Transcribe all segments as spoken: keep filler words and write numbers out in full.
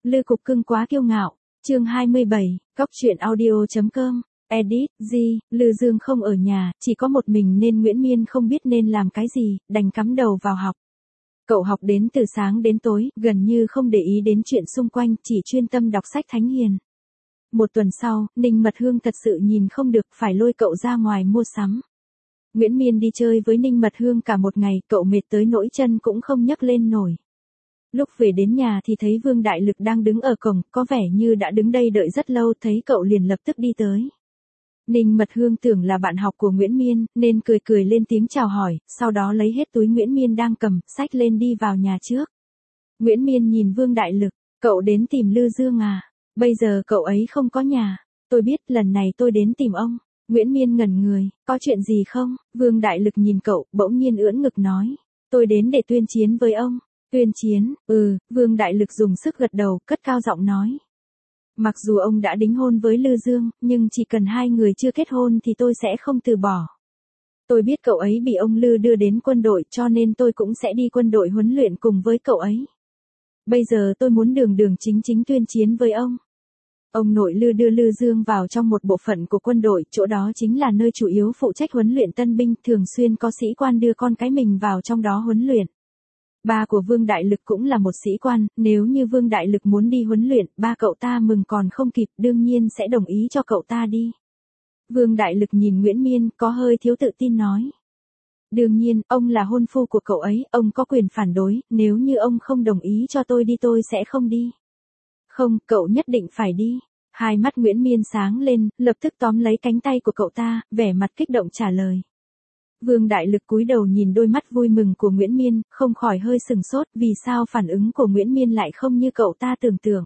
Lư Cục Cưng quá kiêu ngạo. Chương hai mươi bảy, Cóc truyện audio chấm com. Edit, G, Lư Dương không ở nhà, chỉ có một mình nên Nguyễn Miên không biết nên làm cái gì, đành cắm đầu vào học. Cậu học đến từ sáng đến tối, gần như không để ý đến chuyện xung quanh, chỉ chuyên tâm đọc sách thánh hiền. Một tuần sau, Ninh Mật Hương thật sự nhìn không được, phải lôi cậu ra ngoài mua sắm. Nguyễn Miên đi chơi với Ninh Mật Hương cả một ngày, cậu mệt tới nỗi chân cũng không nhấc lên nổi. Lúc về đến nhà thì thấy Vương Đại Lực đang đứng ở cổng, có vẻ như đã đứng đây đợi rất lâu, thấy cậu liền lập tức đi tới. Ninh Mật Hương tưởng là bạn học của Nguyễn Miên, nên cười cười lên tiếng chào hỏi, sau đó lấy hết túi Nguyễn Miên đang cầm, xách lên đi vào nhà trước. Nguyễn Miên nhìn Vương Đại Lực, cậu đến tìm Lư Dương à? Bây giờ cậu ấy không có nhà. Tôi biết, lần này tôi đến tìm ông. Nguyễn Miên ngẩn người, có chuyện gì không? Vương Đại Lực nhìn cậu, bỗng nhiên ưỡn ngực nói. Tôi đến để tuyên chiến với ông. Tuyên chiến, ừ, Vương Đại Lực dùng sức gật đầu, cất cao giọng nói. Mặc dù ông đã đính hôn với Lư Dương, nhưng chỉ cần hai người chưa kết hôn thì tôi sẽ không từ bỏ. Tôi biết cậu ấy bị ông Lư đưa đến quân đội, cho nên tôi cũng sẽ đi quân đội huấn luyện cùng với cậu ấy. Bây giờ tôi muốn đường đường chính chính tuyên chiến với ông. Ông nội Lư đưa Lư Dương vào trong một bộ phận của quân đội, chỗ đó chính là nơi chủ yếu phụ trách huấn luyện tân binh, thường xuyên có sĩ quan đưa con cái mình vào trong đó huấn luyện. Ba của Vương Đại Lực cũng là một sĩ quan, nếu như Vương Đại Lực muốn đi huấn luyện, ba cậu ta mừng còn không kịp, đương nhiên sẽ đồng ý cho cậu ta đi. Vương Đại Lực nhìn Nguyễn Miên, có hơi thiếu tự tin nói. Đương nhiên, ông là hôn phu của cậu ấy, ông có quyền phản đối, nếu như ông không đồng ý cho tôi đi tôi sẽ không đi. Không, cậu nhất định phải đi. Hai mắt Nguyễn Miên sáng lên, lập tức tóm lấy cánh tay của cậu ta, vẻ mặt kích động trả lời. Vương Đại Lực cúi đầu nhìn đôi mắt vui mừng của Nguyễn Miên, không khỏi hơi sừng sốt, vì sao phản ứng của Nguyễn Miên lại không như cậu ta tưởng tượng.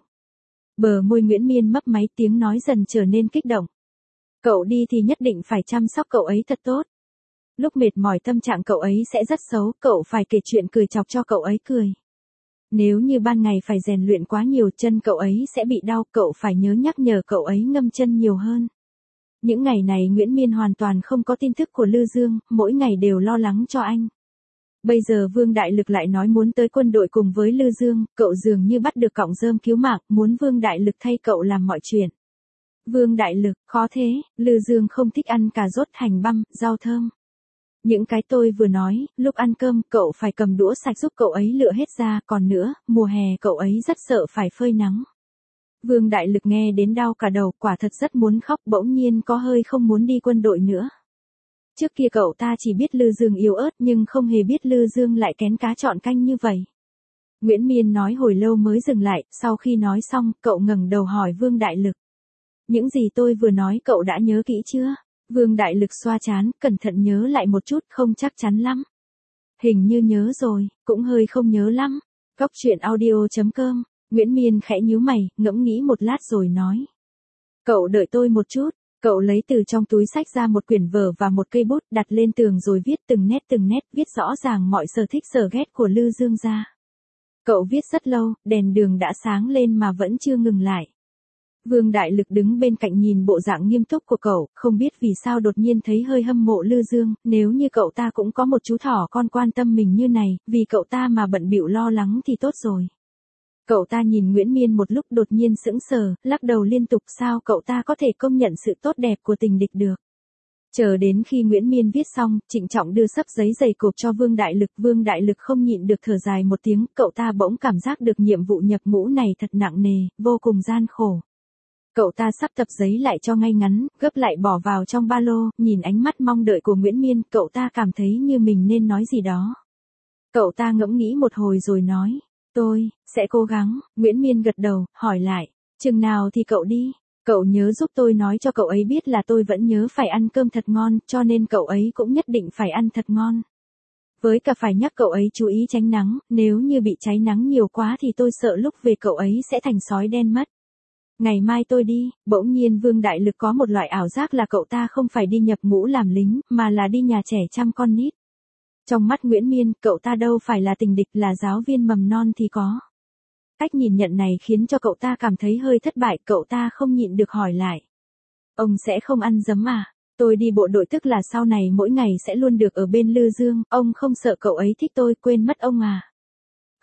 Bờ môi Nguyễn Miên mấp máy, tiếng nói dần trở nên kích động. Cậu đi thì nhất định phải chăm sóc cậu ấy thật tốt. Lúc mệt mỏi tâm trạng cậu ấy sẽ rất xấu, cậu phải kể chuyện cười chọc cho cậu ấy cười. Nếu như ban ngày phải rèn luyện quá nhiều, chân cậu ấy sẽ bị đau, cậu phải nhớ nhắc nhở cậu ấy ngâm chân nhiều hơn. Những ngày này Nguyễn Miên hoàn toàn không có tin tức của Lư Dương, mỗi ngày đều lo lắng cho anh. Bây giờ Vương Đại Lực lại nói muốn tới quân đội cùng với Lư Dương, cậu dường như bắt được cọng rơm cứu mạng, muốn Vương Đại Lực thay cậu làm mọi chuyện. Vương Đại Lực, khó thế, Lư Dương không thích ăn cà rốt, hành băm, rau thơm. Những cái tôi vừa nói, lúc ăn cơm cậu phải cầm đũa sạch giúp cậu ấy lựa hết ra, còn nữa, mùa hè cậu ấy rất sợ phải phơi nắng. Vương Đại Lực nghe đến đau cả đầu, quả thật rất muốn khóc, bỗng nhiên có hơi không muốn đi quân đội nữa. Trước kia cậu ta chỉ biết Lư Dương yếu ớt nhưng không hề biết Lư Dương lại kén cá chọn canh như vậy. Nguyễn Miên nói hồi lâu mới dừng lại, sau khi nói xong, cậu ngẩng đầu hỏi Vương Đại Lực. Những gì tôi vừa nói cậu đã nhớ kỹ chưa? Vương Đại Lực xoa trán, cẩn thận nhớ lại một chút, không chắc chắn lắm. Hình như nhớ rồi, cũng hơi không nhớ lắm. Cóc truyện audio chấm com. Nguyễn Miên khẽ nhíu mày, ngẫm nghĩ một lát rồi nói. Cậu đợi tôi một chút, cậu lấy từ trong túi xách ra một quyển vở và một cây bút, đặt lên tường rồi viết từng nét từng nét, viết rõ ràng mọi sở thích sở ghét của Lư Dương ra. Cậu viết rất lâu, đèn đường đã sáng lên mà vẫn chưa ngừng lại. Vương Đại Lực đứng bên cạnh nhìn bộ dạng nghiêm túc của cậu, không biết vì sao đột nhiên thấy hơi hâm mộ Lư Dương, nếu như cậu ta cũng có một chú thỏ con quan tâm mình như này, vì cậu ta mà bận bịu lo lắng thì tốt rồi. Cậu ta nhìn Nguyễn Miên một lúc đột nhiên sững sờ, lắc đầu liên tục, sao cậu ta có thể công nhận sự tốt đẹp của tình địch được. Chờ đến khi Nguyễn Miên viết xong, trịnh trọng đưa sấp giấy dày cộp cho Vương Đại Lực, Vương Đại Lực không nhịn được thở dài một tiếng, cậu ta bỗng cảm giác được nhiệm vụ nhập ngũ này thật nặng nề, vô cùng gian khổ. Cậu ta sắp tập giấy lại cho ngay ngắn, gấp lại bỏ vào trong ba lô, nhìn ánh mắt mong đợi của Nguyễn Miên, cậu ta cảm thấy như mình nên nói gì đó. Cậu ta ngẫm nghĩ một hồi rồi nói. Tôi, sẽ cố gắng. Nguyễn Miên gật đầu, hỏi lại. Chừng nào thì cậu đi? Cậu nhớ giúp tôi nói cho cậu ấy biết là tôi vẫn nhớ phải ăn cơm thật ngon, cho nên cậu ấy cũng nhất định phải ăn thật ngon. Với cả phải nhắc cậu ấy chú ý tránh nắng, nếu như bị cháy nắng nhiều quá thì tôi sợ lúc về cậu ấy sẽ thành sói đen mất. Ngày mai tôi đi. Bỗng nhiên Vương Đại Lực có một loại ảo giác là cậu ta không phải đi nhập ngũ làm lính, mà là đi nhà trẻ chăm con nít. Trong mắt Nguyễn Miên, cậu ta đâu phải là tình địch, là giáo viên mầm non thì có. Cách nhìn nhận này khiến cho cậu ta cảm thấy hơi thất bại, cậu ta không nhịn được hỏi lại. Ông sẽ không ăn dấm à? Tôi đi bộ đội tức là sau này mỗi ngày sẽ luôn được ở bên Lư Dương, ông không sợ cậu ấy thích tôi quên mất ông à?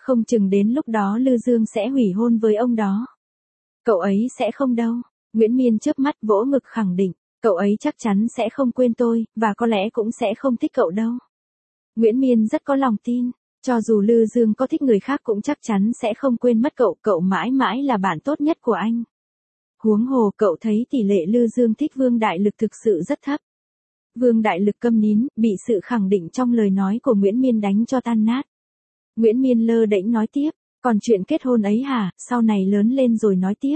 Không chừng đến lúc đó Lư Dương sẽ hủy hôn với ông đó. Cậu ấy sẽ không đâu. Nguyễn Miên chớp mắt vỗ ngực khẳng định, cậu ấy chắc chắn sẽ không quên tôi, và có lẽ cũng sẽ không thích cậu đâu. Nguyễn Miên rất có lòng tin, cho dù Lư Dương có thích người khác cũng chắc chắn sẽ không quên mất cậu, cậu mãi mãi là bạn tốt nhất của anh. Huống hồ cậu thấy tỷ lệ Lư Dương thích Vương Đại Lực thực sự rất thấp. Vương Đại Lực câm nín, bị sự khẳng định trong lời nói của Nguyễn Miên đánh cho tan nát. Nguyễn Miên lơ đễnh nói tiếp, còn chuyện kết hôn ấy hả, sau này lớn lên rồi nói tiếp.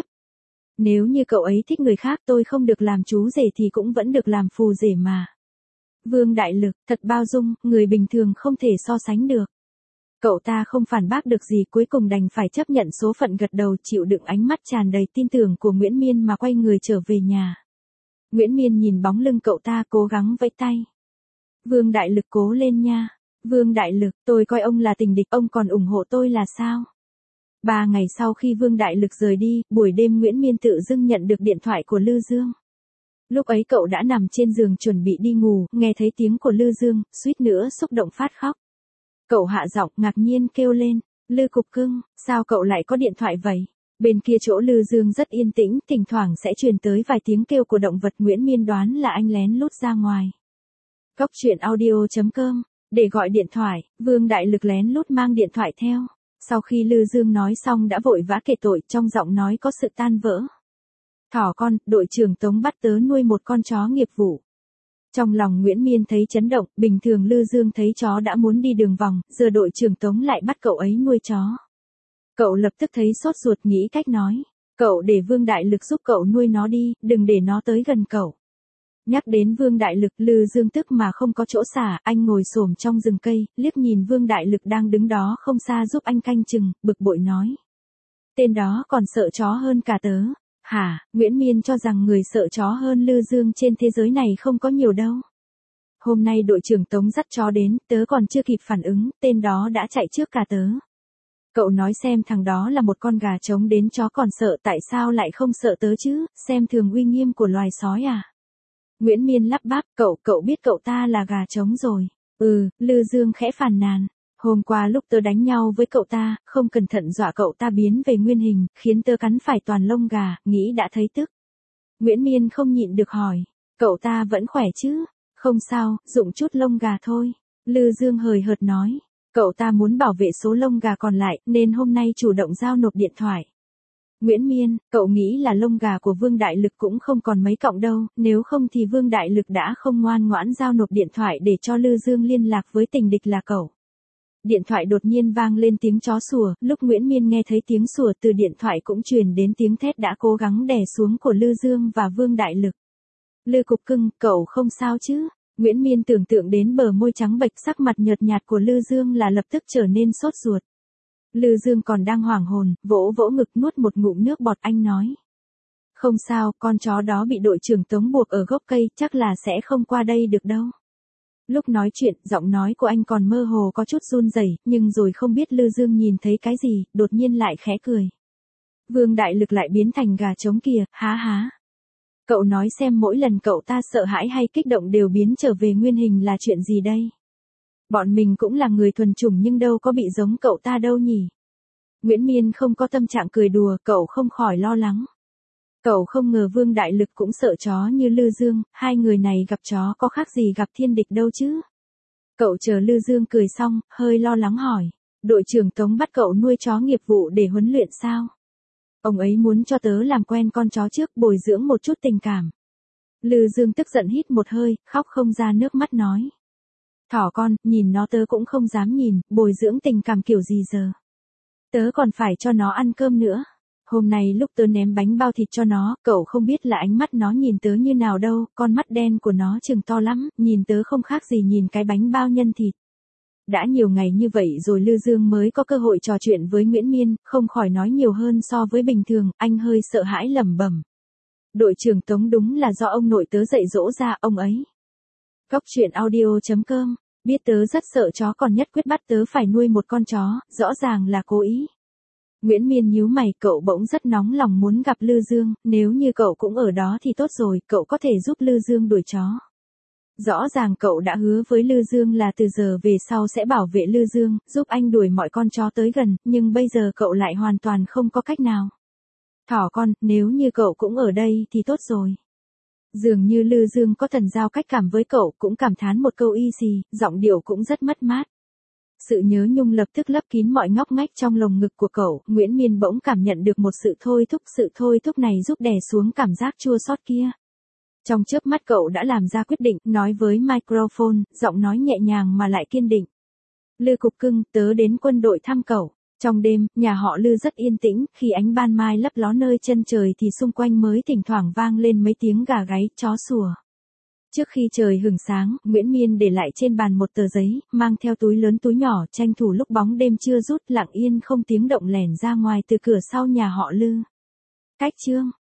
Nếu như cậu ấy thích người khác tôi không được làm chú rể thì cũng vẫn được làm phù rể mà. Vương Đại Lực, thật bao dung, người bình thường không thể so sánh được. Cậu ta không phản bác được gì, cuối cùng đành phải chấp nhận số phận, gật đầu chịu đựng ánh mắt tràn đầy tin tưởng của Nguyễn Miên mà quay người trở về nhà. Nguyễn Miên nhìn bóng lưng cậu ta cố gắng vẫy tay. Vương Đại Lực cố lên nha. Vương Đại Lực, tôi coi ông là tình địch, ông còn ủng hộ tôi là sao? Ba ngày sau khi Vương Đại Lực rời đi, buổi đêm Nguyễn Miên tự dưng nhận được điện thoại của Lư Dương. Lúc ấy cậu đã nằm trên giường chuẩn bị đi ngủ, nghe thấy tiếng của Lư Dương, suýt nữa xúc động phát khóc. Cậu hạ giọng ngạc nhiên kêu lên, Lư Cục Cưng, sao cậu lại có điện thoại vậy? Bên kia chỗ Lư Dương rất yên tĩnh, thỉnh thoảng sẽ truyền tới vài tiếng kêu của động vật. Nguyễn Miên đoán là anh lén lút ra ngoài. Cốc truyện audio chấm com, để gọi điện thoại, Vương Đại Lực lén lút mang điện thoại theo. Sau khi Lư Dương nói xong đã vội vã kể tội, trong giọng nói có sự tan vỡ. Thỏ con, đội trưởng Tống bắt tớ nuôi một con chó nghiệp vụ. Trong lòng Nguyễn Miên thấy chấn động, bình thường Lư Dương thấy chó đã muốn đi đường vòng, giờ đội trưởng Tống lại bắt cậu ấy nuôi chó. Cậu lập tức thấy sốt ruột, nghĩ cách nói, cậu để Vương Đại Lực giúp cậu nuôi nó đi, đừng để nó tới gần cậu. Nhắc đến Vương Đại Lực, Lư Dương tức mà không có chỗ xả, anh ngồi xổm trong rừng cây, liếc nhìn Vương Đại Lực đang đứng đó không xa giúp anh canh chừng, bực bội nói. Tên đó còn sợ chó hơn cả tớ. Hả? Nguyễn Miên cho rằng người sợ chó hơn Lư Dương trên thế giới này không có nhiều đâu. Hôm nay đội trưởng Tống dắt chó đến, tớ còn chưa kịp phản ứng, tên đó đã chạy trước cả tớ. Cậu nói xem, thằng đó là một con gà trống đến chó còn sợ, tại sao lại không sợ tớ chứ, xem thường uy nghiêm của loài sói à? Nguyễn Miên lắp bắp, cậu, cậu biết cậu ta là gà trống rồi. Ừ, Lư Dương khẽ phàn nàn. Hôm qua lúc tớ đánh nhau với cậu ta, không cẩn thận dọa cậu ta biến về nguyên hình, khiến tớ cắn phải toàn lông gà, nghĩ đã thấy tức. Nguyễn Miên không nhịn được hỏi, cậu ta vẫn khỏe chứ? Không sao, dụng chút lông gà thôi. Lư Dương hời hợt nói, cậu ta muốn bảo vệ số lông gà còn lại, nên hôm nay chủ động giao nộp điện thoại. Nguyễn Miên, cậu nghĩ là lông gà của Vương Đại Lực cũng không còn mấy cọng đâu, nếu không thì Vương Đại Lực đã không ngoan ngoãn giao nộp điện thoại để cho Lư Dương liên lạc với tình địch là cậu. Điện thoại đột nhiên vang lên tiếng chó sủa, lúc Nguyễn Miên nghe thấy tiếng sủa từ điện thoại cũng truyền đến tiếng thét đã cố gắng đè xuống của Lư Dương và Vương Đại Lực. Lư Cục Cưng, cậu không sao chứ? Nguyễn Miên tưởng tượng đến bờ môi trắng bệch, sắc mặt nhợt nhạt của Lư Dương là lập tức trở nên sốt ruột. Lư Dương còn đang hoảng hồn, vỗ vỗ ngực nuốt một ngụm nước bọt, anh nói. Không sao, con chó đó bị đội trưởng Tống buộc ở gốc cây, chắc là sẽ không qua đây được đâu. Lúc nói chuyện, giọng nói của anh còn mơ hồ có chút run rẩy, nhưng rồi không biết Lư Dương nhìn thấy cái gì, đột nhiên lại khẽ cười. Vương Đại Lực lại biến thành gà trống kìa, há há. Cậu nói xem, mỗi lần cậu ta sợ hãi hay kích động đều biến trở về nguyên hình là chuyện gì đây? Bọn mình cũng là người thuần chủng nhưng đâu có bị giống cậu ta đâu nhỉ? Nguyễn Miên không có tâm trạng cười đùa, cậu không khỏi lo lắng. Cậu không ngờ Vương Đại Lực cũng sợ chó như Lư Dương, hai người này gặp chó có khác gì gặp thiên địch đâu chứ? Cậu chờ Lư Dương cười xong, hơi lo lắng hỏi, đội trưởng Tống bắt cậu nuôi chó nghiệp vụ để huấn luyện sao? Ông ấy muốn cho tớ làm quen con chó trước, bồi dưỡng một chút tình cảm. Lư Dương tức giận hít một hơi, khóc không ra nước mắt nói. Thỏ con, nhìn nó tớ cũng không dám nhìn, bồi dưỡng tình cảm kiểu gì giờ? Tớ còn phải cho nó ăn cơm nữa. Hôm nay lúc tớ ném bánh bao thịt cho nó, cậu không biết là ánh mắt nó nhìn tớ như nào đâu, con mắt đen của nó trừng to lắm, nhìn tớ không khác gì nhìn cái bánh bao nhân thịt. Đã nhiều ngày như vậy rồi Lư Dương mới có cơ hội trò chuyện với Nguyễn Miên, không khỏi nói nhiều hơn so với bình thường, anh hơi sợ hãi lẩm bẩm. Đội trưởng Tống đúng là do ông nội tớ dạy dỗ ra, ông ấy. Cốc truyện audio chấm com, biết tớ rất sợ chó còn nhất quyết bắt tớ phải nuôi một con chó, rõ ràng là cố ý. Nguyễn Miên nhíu mày, cậu bỗng rất nóng lòng muốn gặp Lư Dương, nếu như cậu cũng ở đó thì tốt rồi, cậu có thể giúp Lư Dương đuổi chó. Rõ ràng cậu đã hứa với Lư Dương là từ giờ về sau sẽ bảo vệ Lư Dương, giúp anh đuổi mọi con chó tới gần, nhưng bây giờ cậu lại hoàn toàn không có cách nào. Thỏ con, nếu như cậu cũng ở đây thì tốt rồi. Dường như Lư Dương có thần giao cách cảm với cậu, cũng cảm thán một câu y xì, giọng điệu cũng rất mất mát. Sự nhớ nhung lập tức lấp kín mọi ngóc ngách trong lồng ngực của cậu, Nguyễn Miên bỗng cảm nhận được một sự thôi thúc, sự thôi thúc này giúp đè xuống cảm giác chua xót kia. Trong chớp mắt cậu đã làm ra quyết định, nói với microphone, giọng nói nhẹ nhàng mà lại kiên định. Lư cục cưng, tớ đến quân đội thăm cậu. Trong đêm, nhà họ Lư rất yên tĩnh, khi ánh ban mai lấp ló nơi chân trời thì xung quanh mới thỉnh thoảng vang lên mấy tiếng gà gáy, chó sủa. Trước khi trời hửng sáng, Nguyễn Miên để lại trên bàn một tờ giấy, mang theo túi lớn túi nhỏ, tranh thủ lúc bóng đêm chưa rút, lặng yên không tiếng động lẻn ra ngoài từ cửa sau nhà họ Lư. Cách chương